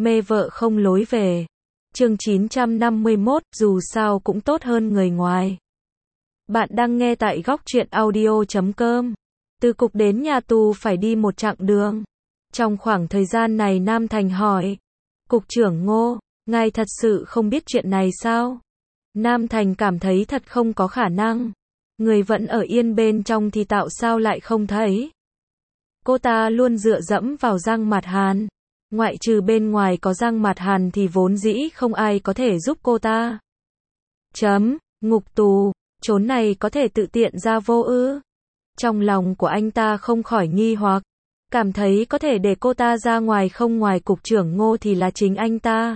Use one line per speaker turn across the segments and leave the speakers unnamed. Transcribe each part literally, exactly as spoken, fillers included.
Mê vợ không lối về. Chương chín trăm năm mươi mốt, dù sao cũng tốt hơn người ngoài. Bạn đang nghe tại góc truyện audio chấm com. Từ cục đến nhà tù phải đi một chặng đường. Trong khoảng thời gian này Nam Thành hỏi. Cục trưởng Ngô, ngài thật sự không biết chuyện này sao? Nam Thành cảm thấy thật không có khả năng. Người vẫn ở yên bên trong thì tạo sao lại không thấy? Cô ta luôn dựa dẫm vào Giang Mạt Hàn. Ngoại trừ bên ngoài có Giang Mạt Hàn thì vốn dĩ không ai có thể giúp cô ta. Chấm, ngục tù, chốn này có thể tự tiện ra vô ư? Trong lòng của anh ta không khỏi nghi hoặc, cảm thấy có thể để cô ta ra ngoài không ngoài cục trưởng Ngô thì là chính anh ta.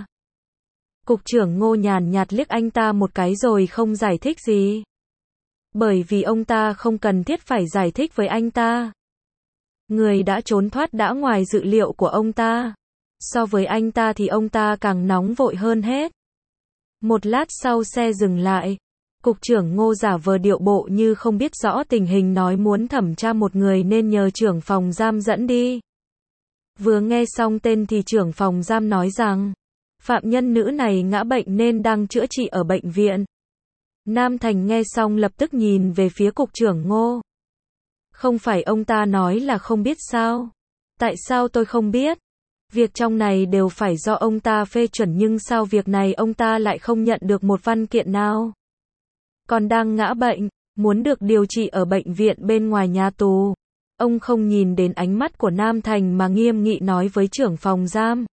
Cục trưởng Ngô nhàn nhạt liếc anh ta một cái rồi không giải thích gì. Bởi vì ông ta không cần thiết phải giải thích với anh ta. Người đã trốn thoát đã ngoài dự liệu của ông ta. So với anh ta thì ông ta càng nóng vội hơn hết. Một lát sau xe dừng lại. Cục trưởng Ngô giả vờ điệu bộ như không biết rõ tình hình nói muốn thẩm tra một người nên nhờ trưởng phòng giam dẫn đi. Vừa nghe xong tên thì trưởng phòng giam nói rằng, phạm nhân nữ này ngã bệnh nên đang chữa trị ở bệnh viện. Nam Thành nghe xong lập tức nhìn về phía cục trưởng Ngô. Không phải ông ta nói là không biết sao? Tại sao tôi không biết? Việc trong này đều phải do ông ta phê chuẩn nhưng sao việc này ông ta lại không nhận được một văn kiện nào? Còn đang ngã bệnh, muốn được điều trị ở bệnh viện bên ngoài nhà tù. Ông không nhìn đến ánh mắt của Nam Thành mà nghiêm nghị nói với trưởng phòng giam.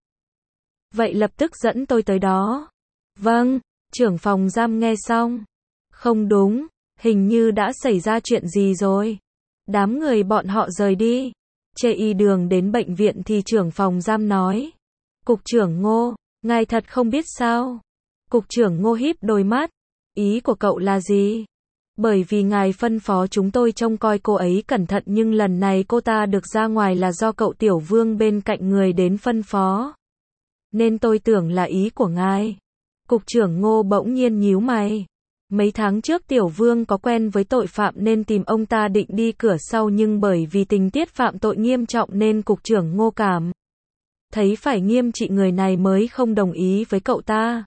Vậy lập tức dẫn tôi tới đó. Vâng, trưởng phòng giam nghe xong. Không đúng, hình như đã xảy ra chuyện gì rồi. Đám người bọn họ rời đi. Chê y đường đến bệnh viện thì trưởng phòng giam nói. Cục trưởng Ngô, ngài thật không biết sao? Cục trưởng Ngô híp đôi mắt. Ý của cậu là gì? Bởi vì ngài phân phó chúng tôi trông coi cô ấy cẩn thận nhưng lần này cô ta được ra ngoài là do cậu Tiểu Vương bên cạnh người đến phân phó. Nên tôi tưởng là ý của ngài. Cục trưởng Ngô bỗng nhiên nhíu mày. Mấy tháng trước Tiểu Vương có quen với tội phạm nên tìm ông ta định đi cửa sau nhưng bởi vì tình tiết phạm tội nghiêm trọng nên cục trưởng Ngô cảm thấy phải nghiêm trị người này mới không đồng ý với cậu ta.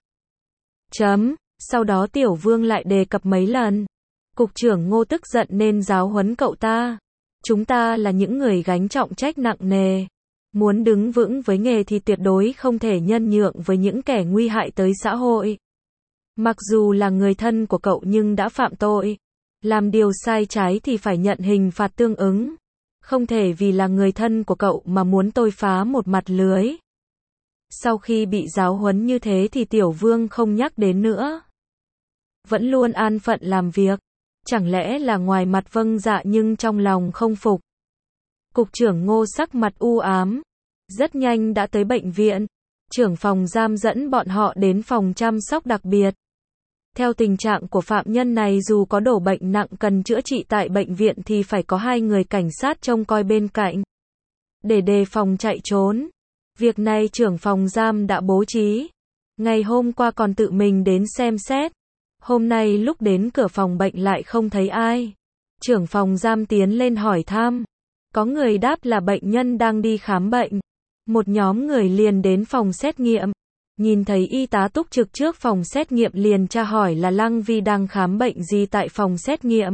Chấm, sau đó Tiểu Vương lại đề cập mấy lần. Cục trưởng Ngô tức giận nên giáo huấn cậu ta. Chúng ta là những người gánh trọng trách nặng nề. Muốn đứng vững với nghề thì tuyệt đối không thể nhân nhượng với những kẻ nguy hại tới xã hội. Mặc dù là người thân của cậu nhưng đã phạm tội. Làm điều sai trái thì phải nhận hình phạt tương ứng. Không thể vì là người thân của cậu mà muốn tôi phá một mặt lưới. Sau khi bị giáo huấn như thế thì Tiểu Vương không nhắc đến nữa. Vẫn luôn an phận làm việc. Chẳng lẽ là ngoài mặt vâng dạ nhưng trong lòng không phục. Cục trưởng Ngô sắc mặt u ám. Rất nhanh đã tới bệnh viện. Trưởng phòng giam dẫn bọn họ đến phòng chăm sóc đặc biệt. Theo tình trạng của phạm nhân này dù có đổ bệnh nặng cần chữa trị tại bệnh viện thì phải có hai người cảnh sát trông coi bên cạnh. Để đề phòng chạy trốn. Việc này trưởng phòng giam đã bố trí. Ngày hôm qua còn tự mình đến xem xét. Hôm nay lúc đến cửa phòng bệnh lại không thấy ai. Trưởng phòng giam tiến lên hỏi thăm. Có người đáp là bệnh nhân đang đi khám bệnh. Một nhóm người liền đến phòng xét nghiệm. Nhìn thấy y tá túc trực trước phòng xét nghiệm liền tra hỏi là Lăng Vi đang khám bệnh gì tại phòng xét nghiệm.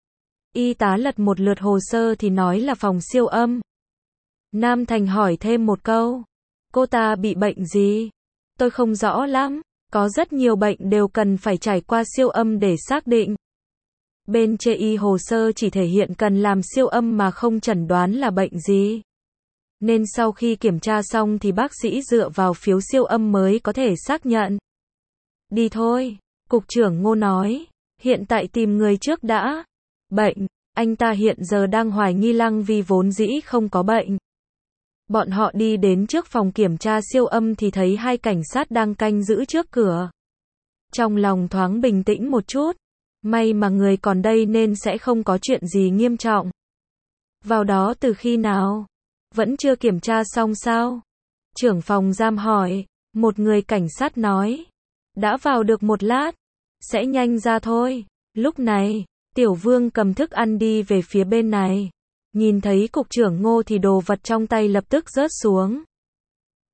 Y tá lật một lượt hồ sơ thì nói là phòng siêu âm. Nam Thành hỏi thêm một câu. Cô ta bị bệnh gì? Tôi không rõ lắm. Có rất nhiều bệnh đều cần phải trải qua siêu âm để xác định. Bên chê y hồ sơ chỉ thể hiện cần làm siêu âm mà không chẩn đoán là bệnh gì. Nên sau khi kiểm tra xong thì bác sĩ dựa vào phiếu siêu âm mới có thể xác nhận. Đi thôi, cục trưởng Ngô nói. Hiện tại tìm người trước đã. Bệnh, anh ta hiện giờ đang hoài nghi Lăng Vi vốn dĩ không có bệnh. Bọn họ đi đến trước phòng kiểm tra siêu âm thì thấy hai cảnh sát đang canh giữ trước cửa. Trong lòng thoáng bình tĩnh một chút. May mà người còn đây nên sẽ không có chuyện gì nghiêm trọng. Vào đó từ khi nào? Vẫn chưa kiểm tra xong sao? Trưởng phòng giam hỏi. Một người cảnh sát nói. Đã vào được một lát. Sẽ nhanh ra thôi. Lúc này, Tiểu Vương cầm thức ăn đi về phía bên này. Nhìn thấy cục trưởng Ngô thì đồ vật trong tay lập tức rớt xuống.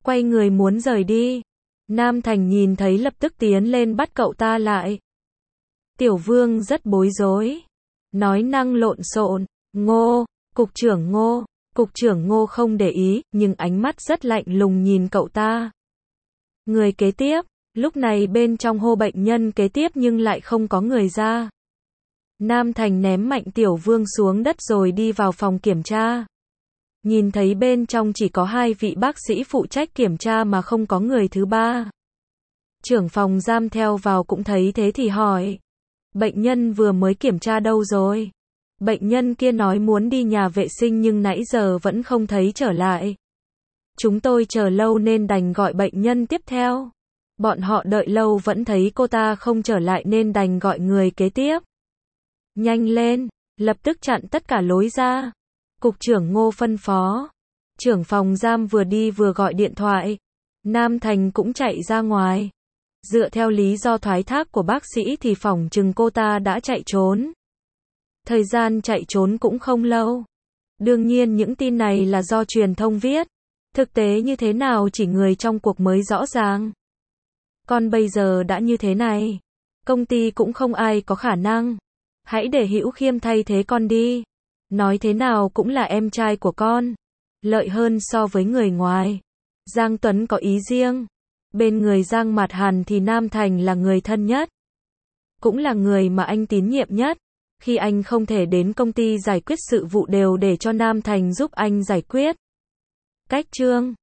quay người muốn rời đi. Nam Thành nhìn thấy lập tức tiến lên bắt cậu ta lại. Tiểu Vương rất bối rối. Nói năng lộn xộn, Ngô, cục trưởng Ngô, cục trưởng Ngô không để ý, nhưng ánh mắt rất lạnh lùng nhìn cậu ta. Người kế tiếp, lúc này bên trong hô bệnh nhân kế tiếp nhưng lại không có người ra. Nam Thành ném mạnh Tiểu Vương xuống đất rồi đi vào phòng kiểm tra. Nhìn thấy bên trong chỉ có hai vị bác sĩ phụ trách kiểm tra mà không có người thứ ba. Trưởng phòng giam theo vào cũng thấy thế thì hỏi. Bệnh nhân vừa mới kiểm tra đâu rồi? Bệnh nhân kia nói muốn đi nhà vệ sinh nhưng nãy giờ vẫn không thấy trở lại. Chúng tôi chờ lâu nên đành gọi bệnh nhân tiếp theo. Bọn họ đợi lâu vẫn thấy cô ta không trở lại nên đành gọi người kế tiếp. Nhanh lên, lập tức chặn tất cả lối ra. Cục trưởng Ngô phân phó. Trưởng phòng giam vừa đi vừa gọi điện thoại. Nam Thành cũng chạy ra ngoài. Dựa theo lý do thoái thác của bác sĩ thì phỏng chừng cô ta đã chạy trốn. Thời gian chạy trốn cũng không lâu. Đương nhiên những tin này là do truyền thông viết. Thực tế như thế nào chỉ người trong cuộc mới rõ ràng. Còn bây giờ đã như thế này. Công ty cũng không ai có khả năng. Hãy để Hữu Khiêm thay thế con đi. Nói thế nào cũng là em trai của con. Lợi hơn so với người ngoài. Giang Tuấn có ý riêng. Bên người Giang Mạt Hàn thì Nam Thành là người thân nhất. Cũng là người mà anh tín nhiệm nhất. Khi anh không thể đến công ty giải quyết sự vụ đều để cho Nam Thành giúp anh giải quyết. Cách chương